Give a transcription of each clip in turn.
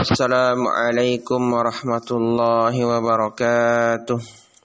Assalamualaikum warahmatullahi wabarakatuh.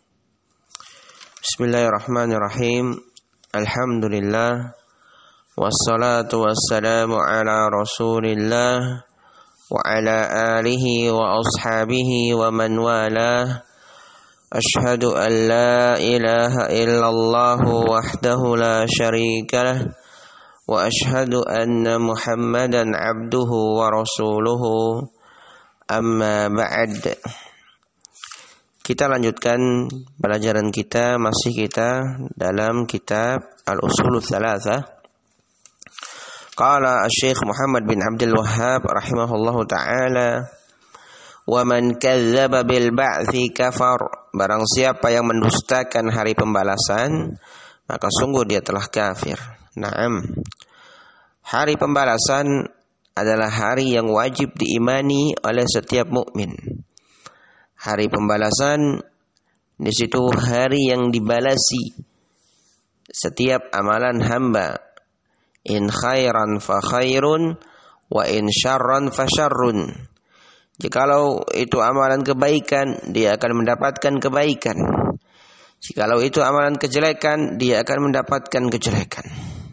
Bismillahirrahmanirrahim. Alhamdulillah. Wassalatu wassalamu ala rasulillah wa ala alihi wa ashabihi wa man walah. Ashhadu an la ilaha illallah wahdahu la syarika lah. Wa ashhadu anna Muhammadan abduhu wa rasuluhu. Amma ba'd. Kita lanjutkan pelajaran kita, masih kita dalam kitab Al-Ushul Tsalatsah. Qala Asy-Syaikh Muhammad bin Abdul Wahhab rahimahullahu taala, "Wa man kadzdzaba bil ba'tsi kafar." Barang siapa yang mendustakan hari pembalasan, maka sungguh dia telah kafir. Naam. Hari pembalasan adalah hari yang wajib diimani oleh setiap mukmin. Hari pembalasan di situ hari yang dibalasi setiap amalan hamba. In khairan fa khairun wa in syarran fa syarrun. Jikalau itu amalan kebaikan, dia akan mendapatkan kebaikan. Jikalau itu amalan kejelekan, dia akan mendapatkan kejelekan.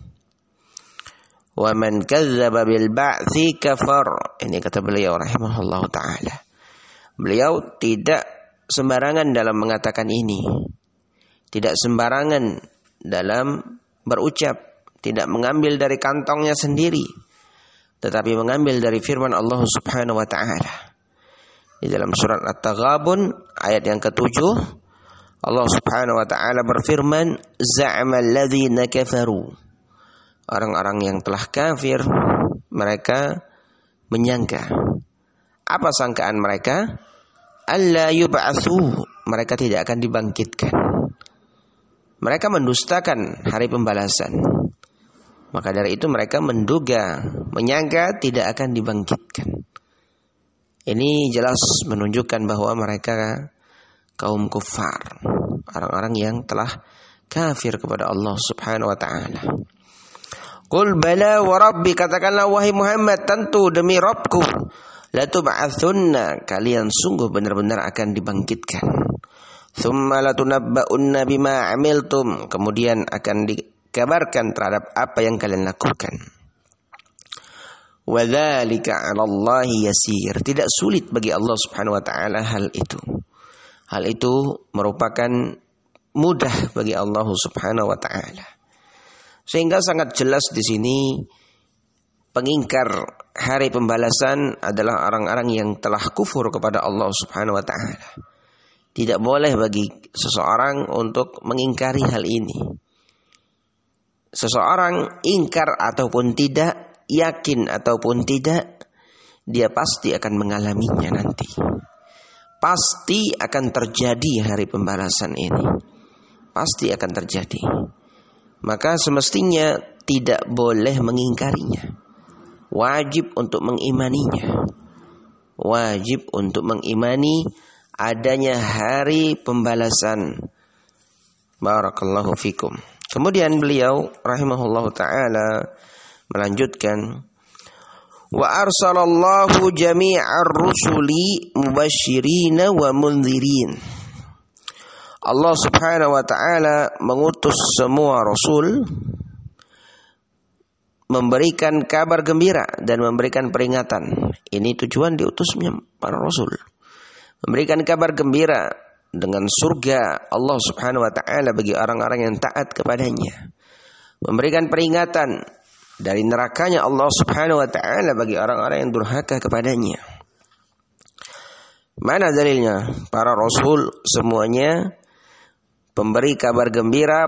Wa man kadzdzaba bil ba'tsi kafar. Ini kata beliau rahimahullahu taala. Beliau tidak sembarangan dalam mengatakan ini. Tidak sembarangan dalam berucap, tidak mengambil dari kantongnya sendiri, tetapi mengambil dari firman Allah Subhanahu wa taala. Di dalam surat At-Taghabun ayat yang ke-7, Allah Subhanahu wa taala berfirman, "Za'ama alladzina kafaru." Orang-orang yang telah kafir, mereka menyangka. Apa sangkaan mereka? Alla yub'atsu, mereka tidak akan dibangkitkan. Mereka mendustakan hari pembalasan. Maka dari itu mereka menduga, menyangka tidak akan dibangkitkan. Ini jelas menunjukkan bahwa mereka kaum kufar, orang-orang yang telah kafir kepada Allah Subhanahu wa taala. Qul bala wa rabbi, katakanlah wahai Muhammad, tentu demi Rabbku, la tub'atsunna, kalian sungguh benar-benar akan dibangkitkan. Tsumma latunabba'unna bima 'amiltum, kemudian akan dikabarkan terhadap apa yang kalian lakukan. Wa dzalika 'ala Allahi yasir, tidak sulit bagi Allah Subhanahu wa taala hal itu. Hal itu merupakan mudah bagi Allah Subhanahu wa taala. Sehingga sangat jelas di sini pengingkar hari pembalasan adalah orang-orang yang telah kufur kepada Allah Subhanahu wa taala. Tidak boleh bagi seseorang untuk mengingkari hal ini. Seseorang ingkar ataupun tidak, yakin ataupun tidak, dia pasti akan mengalaminya nanti. Pasti akan terjadi hari pembalasan ini. Pasti akan terjadi. Maka semestinya tidak boleh mengingkarinya. Wajib untuk mengimaninya. Wajib untuk mengimani adanya hari pembalasan. Barakallahu fikum. Kemudian beliau rahimahullahu ta'ala melanjutkan, wa arsalallahu jami'ar rusuli mubashirina wa mundzirin. Allah Subhanahu wa taala mengutus semua rasul memberikan kabar gembira dan memberikan peringatan. Ini tujuan diutusnya para rasul. Memberikan kabar gembira dengan surga Allah Subhanahu wa taala bagi orang-orang yang taat kepadanya. Memberikan peringatan dari nerakanya Allah Subhanahu wa taala bagi orang-orang yang durhaka kepadanya. Mana dalilnya? Para rasul semuanya pemberi kabar gembira,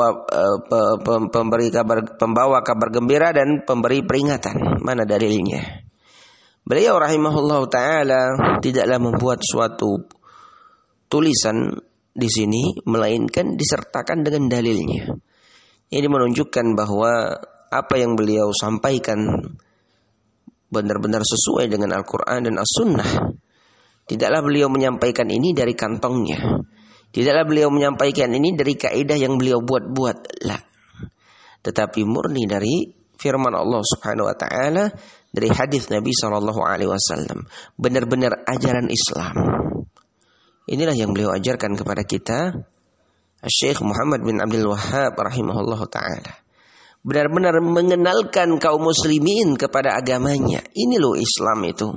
pembawa kabar gembira dan pemberi peringatan. Mana dalilnya? Beliau rahimahullahu taala tidaklah membuat suatu tulisan di sini, melainkan disertakan dengan dalilnya. Ini menunjukkan bahwa apa yang beliau sampaikan benar-benar sesuai dengan Al-Quran dan As-Sunnah. Tidaklah beliau menyampaikan ini dari kantongnya. Tidaklah beliau menyampaikan ini dari kaidah yang beliau buat-buat. Tetapi murni dari firman Allah Subhanahu wa taala dari hadis Nabi SAW. Benar-benar ajaran Islam. Inilah yang beliau ajarkan kepada kita, Syekh Muhammad bin Abdul Wahhab rahimahullah ta'ala. Benar-benar mengenalkan kaum muslimin kepada agamanya. Ini loh Islam itu.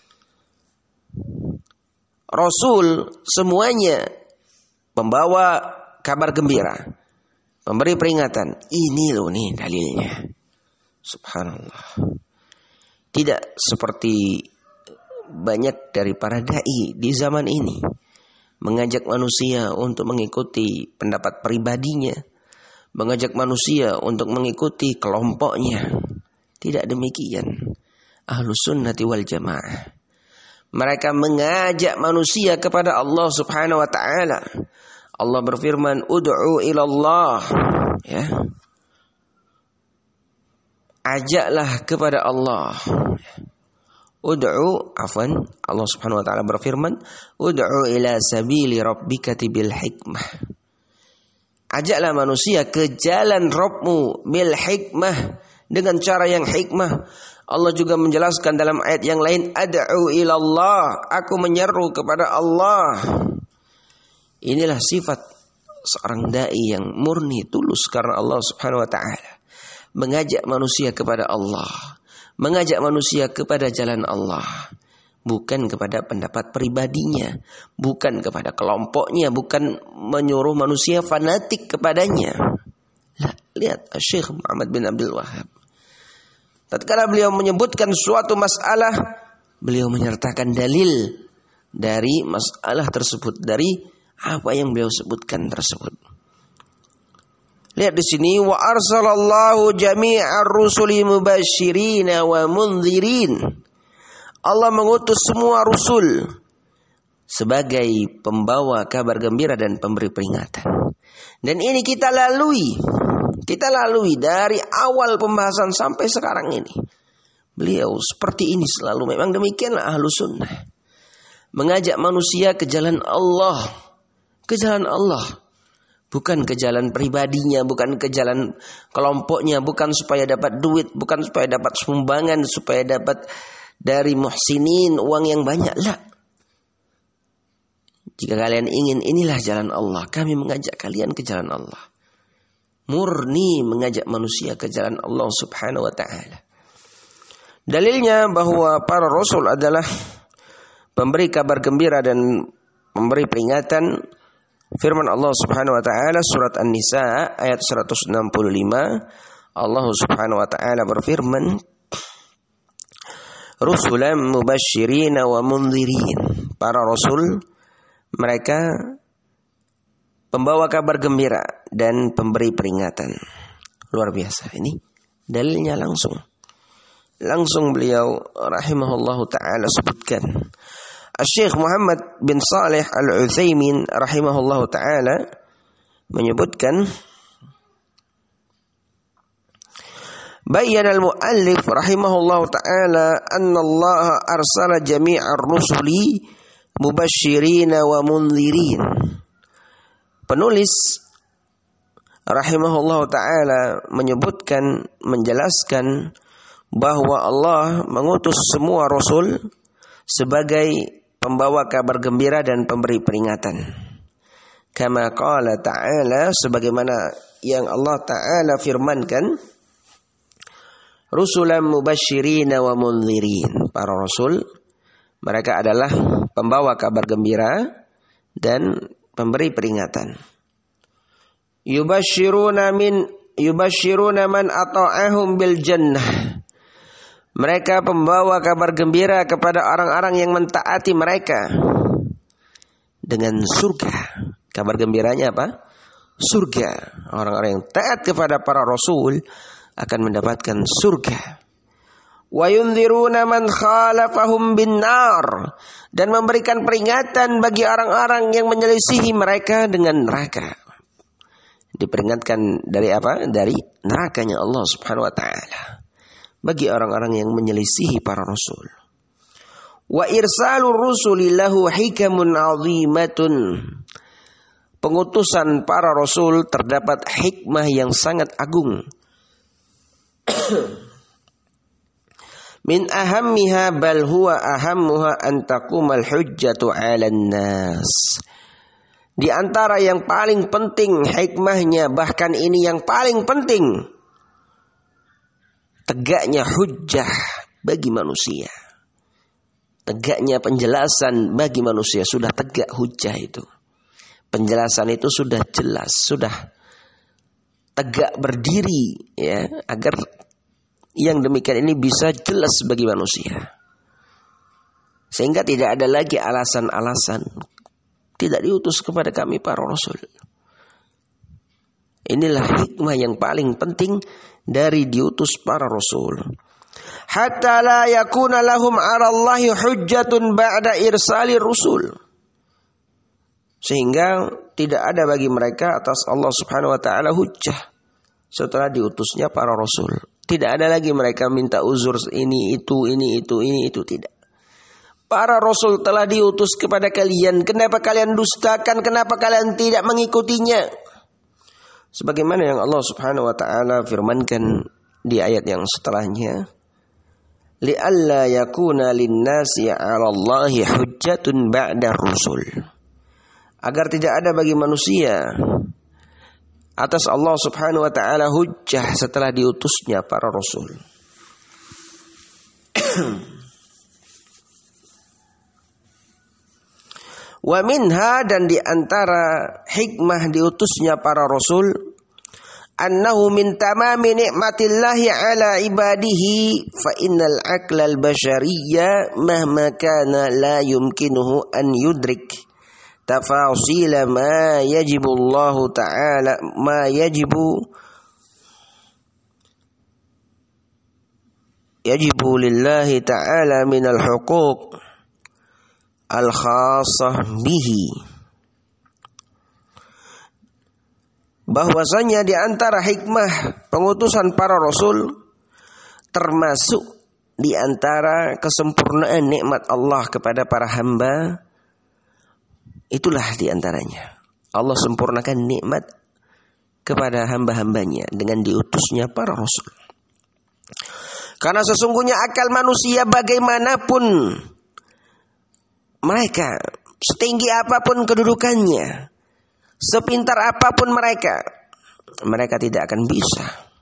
Rasul semuanya pembawa kabar gembira, memberi peringatan. Ini loh nih dalilnya. Subhanallah. Tidak seperti banyak dari para dai di zaman ini mengajak manusia untuk mengikuti pendapat pribadinya, mengajak manusia untuk mengikuti kelompoknya. Tidak demikian. Ahlus sunnati wal jamaah. Mereka mengajak manusia kepada Allah Subhanahu wa taala. Allah berfirman, "Ud'u ilallah." Ya. Ajaklah kepada Allah. Allah Subhanahu wa taala berfirman, "Ud'u ila sabili rabbika bil hikmah." Ajaklah manusia ke jalan Rabbmu bil hikmah, dengan cara yang hikmah. Allah juga menjelaskan dalam ayat yang lain, "Ad'u ilallah." Aku menyeru kepada Allah. Inilah sifat seorang dai yang murni tulus karena Allah Subhanahu wa taala. Mengajak manusia kepada Allah, mengajak manusia kepada jalan Allah, bukan kepada pendapat pribadinya, bukan kepada kelompoknya, bukan menyuruh manusia fanatik kepadanya. Lihat Syekh Muhammad bin Abdul Wahhab, tatkala beliau menyebutkan suatu masalah, beliau menyertakan dalil dari masalah tersebut, dari apa yang beliau sebutkan tersebut. Lihat di sini, wa arsalallahu jami'ar rusuli mubasysyirin wa mundzirin. Allah mengutus semua rasul sebagai pembawa kabar gembira dan pemberi peringatan. Dan ini kita lalui dari awal pembahasan sampai sekarang ini. Beliau seperti ini selalu. Memang demikianlah ahlu sunnah. Mengajak manusia ke jalan Allah. Ke jalan Allah. Bukan ke jalan pribadinya, bukan ke jalan kelompoknya, bukan supaya dapat duit, bukan supaya dapat sumbangan, supaya dapat dari muhsinin uang yang banyak. Lah. Jika kalian ingin, inilah jalan Allah. Kami mengajak kalian ke jalan Allah. Murni mengajak manusia ke jalan Allah Subhanahu wa ta'ala. Dalilnya bahwa para rasul adalah pemberi kabar gembira dan memberi peringatan. Firman Allah Subhanahu wa taala surat An-Nisa ayat 165, Allah Subhanahu wa taala berfirman, "Rusulan mubasysyirin wa mundzirin." Para rasul mereka pembawa kabar gembira dan pemberi peringatan. Luar biasa ini. Dalilnya langsung beliau rahimahullahu taala sebutkan. Syekh Muhammad bin Saleh Al-Utsaimin rahimahullahu taala menyebutkan, bayyana al-muallif rahimahullahu taala anna Allah arsala jami'ar rusuli mubasysyirin wa mundzirin. Penulis rahimahullahu taala menyebutkan, menjelaskan bahwa Allah mengutus semua rasul sebagai pembawa kabar gembira dan pemberi peringatan. Kama qala ta'ala, sebagaimana yang Allah Ta'ala firmankan, rusulan mubasysyirin wa mundzirin. Para rasul mereka adalah pembawa kabar gembira dan pemberi peringatan. Yubasyiruna man ata'ahum bil jannah. Mereka pembawa kabar gembira kepada orang-orang yang mentaati mereka dengan surga. Kabar gembiranya apa? Surga. Orang-orang yang taat kepada para rasul akan mendapatkan surga. Wa yundziruna man khalafahum bin nar, dan memberikan peringatan bagi orang-orang yang menyelisihi mereka dengan neraka. Diperingatkan dari apa? Dari nerakanya Allah Subhanahu wa taala bagi orang-orang yang menyelisihi para rasul. Wa irsalur rusuli lahu hikamun 'azimatun. Pengutusan para rasul terdapat hikmah yang sangat agung. min ahammiha bal huwa ahammuha an taqumal hujjatu 'alan nas. Di antara yang paling penting hikmahnya, bahkan ini yang paling penting, tegaknya hujjah bagi manusia. Tegaknya penjelasan bagi manusia, sudah tegak hujjah itu. Penjelasan itu sudah jelas, sudah tegak berdiri, ya, agar yang demikian ini bisa jelas bagi manusia. Sehingga tidak ada lagi alasan-alasan. Tidak diutus kepada kami para rasul. Inilah hikmah yang paling penting dari diutus para rasul. Hatta la yakuna lahum 'ala Allahi hujjatun ba'da irsali rusul. Sehingga tidak ada bagi mereka atas Allah Subhanahu wa taala hujjah setelah diutusnya para rasul. Tidak ada lagi mereka minta uzur ini itu tidak. Para rasul telah diutus kepada kalian. Kenapa kalian dustakan? Kenapa kalian tidak mengikutinya? Sebagaimana yang Allah Subhanahu wa taala firmankan di ayat yang setelahnya, li'alla yakuna lin-nasi 'ala Allahi hujjatun ba'da rusul. Agar tidak ada bagi manusia atas Allah Subhanahu wa taala hujjah setelah diutusnya para rasul. Wa minha, dan di antara hikmah diutusnya para rasul, annahu min tamami ni'matillahi ala ibadihi fa innal aqla al-bashariyya mahma kana la yumkinuhu an yudrik tafasila ma yajibu Allah ta'ala ma yajibu lillahi ta'ala min al-huquq al-khassah bihi. Bahwasanya di antara hikmah pengutusan para rasul termasuk di antara kesempurnaan nikmat Allah kepada para hamba. Itulah di antaranya. Allah sempurnakan nikmat kepada hamba-hambanya dengan diutusnya para rasul. Karena sesungguhnya akal manusia bagaimanapun mereka, setinggi apapun kedudukannya, sepintar apapun mereka tidak akan bisa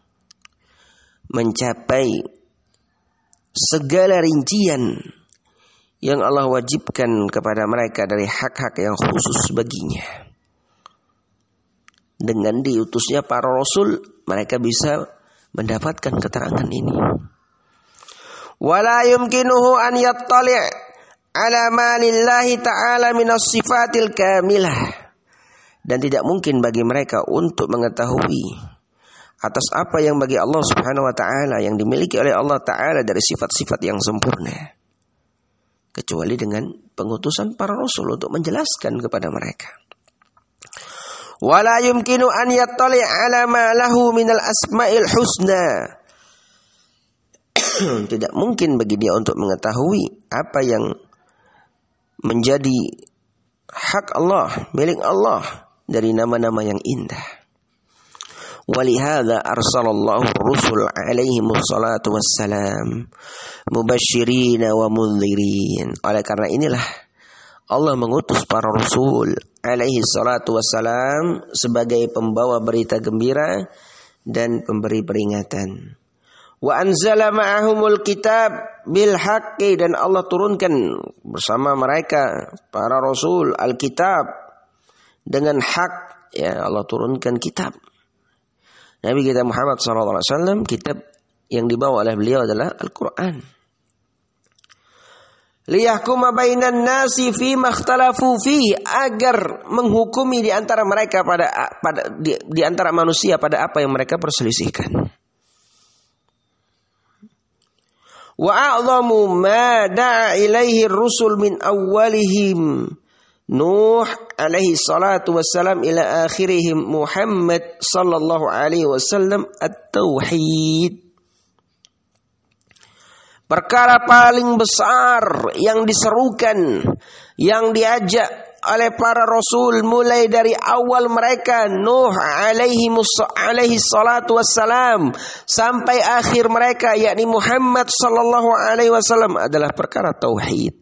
mencapai segala rincian yang Allah wajibkan kepada mereka dari hak-hak yang khusus baginya. Dengan diutusnya para rasul, mereka bisa mendapatkan keterangan ini. Wala yumkinuhu an yattali' ala ma lillahi ta'ala minas sifatil kamilah. Dan tidak mungkin bagi mereka untuk mengetahui atas apa yang bagi Allah Subhanahu wa taala yang dimiliki oleh Allah taala dari sifat-sifat yang sempurna, kecuali dengan pengutusan para rasul untuk menjelaskan kepada mereka. Wala yumkinu an yattali' ala ma lahu minal asma'il husna. Tidak mungkin bagi dia untuk mengetahui apa yang menjadi hak Allah, milik Allah dari nama-nama yang indah. Walihada arsalallahu rusul alaihimu salatu wassalam mubashirina wa mundhirin. Oleh karena inilah Allah mengutus para rasul alaihi salatu wassalam sebagai pembawa berita gembira dan pemberi peringatan. Wa anzala ma'ahumul kitab bil haqqi, dan Allah turunkan bersama mereka para rasul al-kitab dengan hak, ya, Allah turunkan kitab. Nabi kita Muhammad SAW, kitab yang dibawa oleh beliau adalah Al-Quran. Liyahkuma bainan nasi fima ikhtalafu fihi, agar menghukumi di antara mereka di antara manusia pada apa yang mereka perselisihkan. Wa a'zamu ma da'a ilaihi ar-rusul min awwalihim Nuh alaihi salatu wassalam ila akhirihim Muhammad sallallahu alaihi wasallam at-tauhid. Perkara paling besar yang diserukan, yang diajak oleh para rasul mulai dari awal mereka Nuh alaihi salatu wassalam sampai akhir mereka yakni Muhammad sallallahu alaihi wasallam adalah perkara tauhid.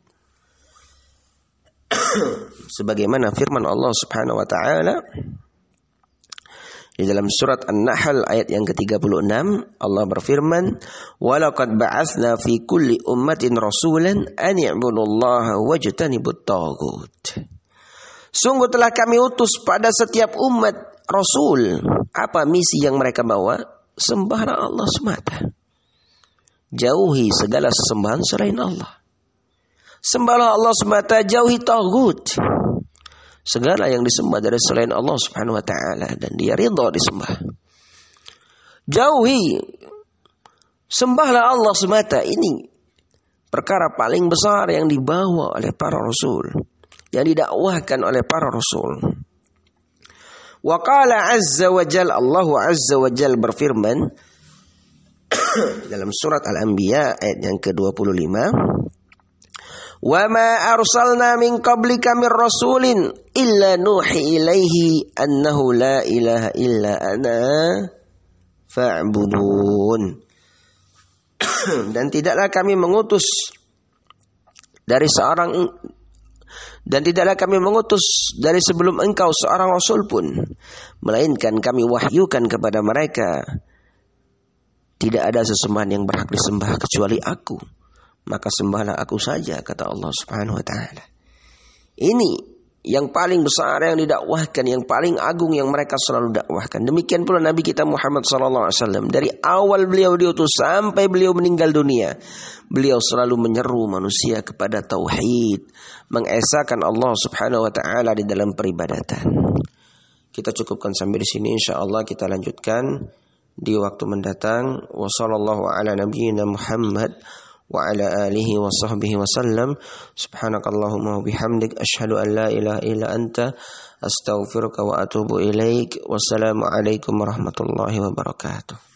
Sebagaimana firman Allah Subhanahu wa taala di dalam surat An-Nahl ayat yang ke-36, Allah berfirman, "Walaqad ba'atsna fi kulli ummatin rasulan an i'budullaha wajtanibut taghut." Sungguh telah kami utus pada setiap umat rasul. Apa misi yang mereka bawa? Sembahlah Allah semata. Jauhi segala sesembahan selain Allah. Sembahlah Allah semata, jauhi taghut. Segala yang disembah dari selain Allah Subhanahu wa taala dan dia ridha disembah. Jauhi, sembahlah Allah semata. Ini perkara paling besar yang dibawa oleh para rasul, yang didakwahkan oleh para rasul. Wa qala azza wa jalla, Allah azza wa jalla berfirman dalam surat Al-Anbiya ayat yang ke-25, "Wa ma arsalna min qablika min rasulin illa nuhi ilaihi annahu la ilaha illa ana fa'budun." Dan tidaklah kami mengutus dari sebelum engkau seorang rasul pun, melainkan kami wahyukan kepada mereka tidak ada sesembahan yang berhak disembah kecuali aku. Maka sembahlah aku saja, kata Allah Subhanahu wa taala. Ini yang paling besar yang didakwahkan, yang paling agung yang mereka selalu dakwahkan. Demikian pula Nabi kita Muhammad sallallahu alaihi wasallam, dari awal beliau diutus sampai beliau meninggal dunia, beliau selalu menyeru manusia kepada tauhid, mengesahkan Allah Subhanahu wa taala di dalam peribadatan. Kita cukupkan sampai di sini, insyaallah kita lanjutkan di waktu mendatang. Wassallallahu ala nabiyyina Muhammad wa ala alihi wa sahbihi wa sallam. Subhanakallahumma wa bihamdik asyhadu an la ilaha illa anta astaghfiruka wa atubu ilaik. Wassalamu alaikum warahmatullahi wabarakatuh.